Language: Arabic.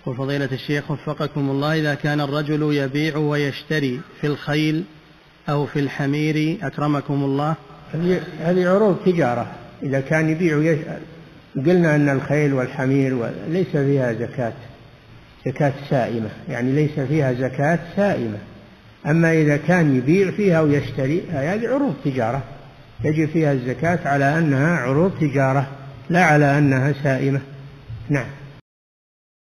يقول فضيلة الشيخ وفقكم الله، إذا كان الرجل يبيع ويشتري في الخيل أو في الحمير أكرمكم الله، هذه عروض تجارة. إذا كان يبيع قلنا أن الخيل والحمير ليس فيها زكاة سائمة، يعني ليس فيها زكاة سائمة. أما إذا كان يبيع فيها ويشتري هذه عروض تجارة يجب فيها الزكاة على أنها عروض تجارة لا على أنها سائمة. نعم.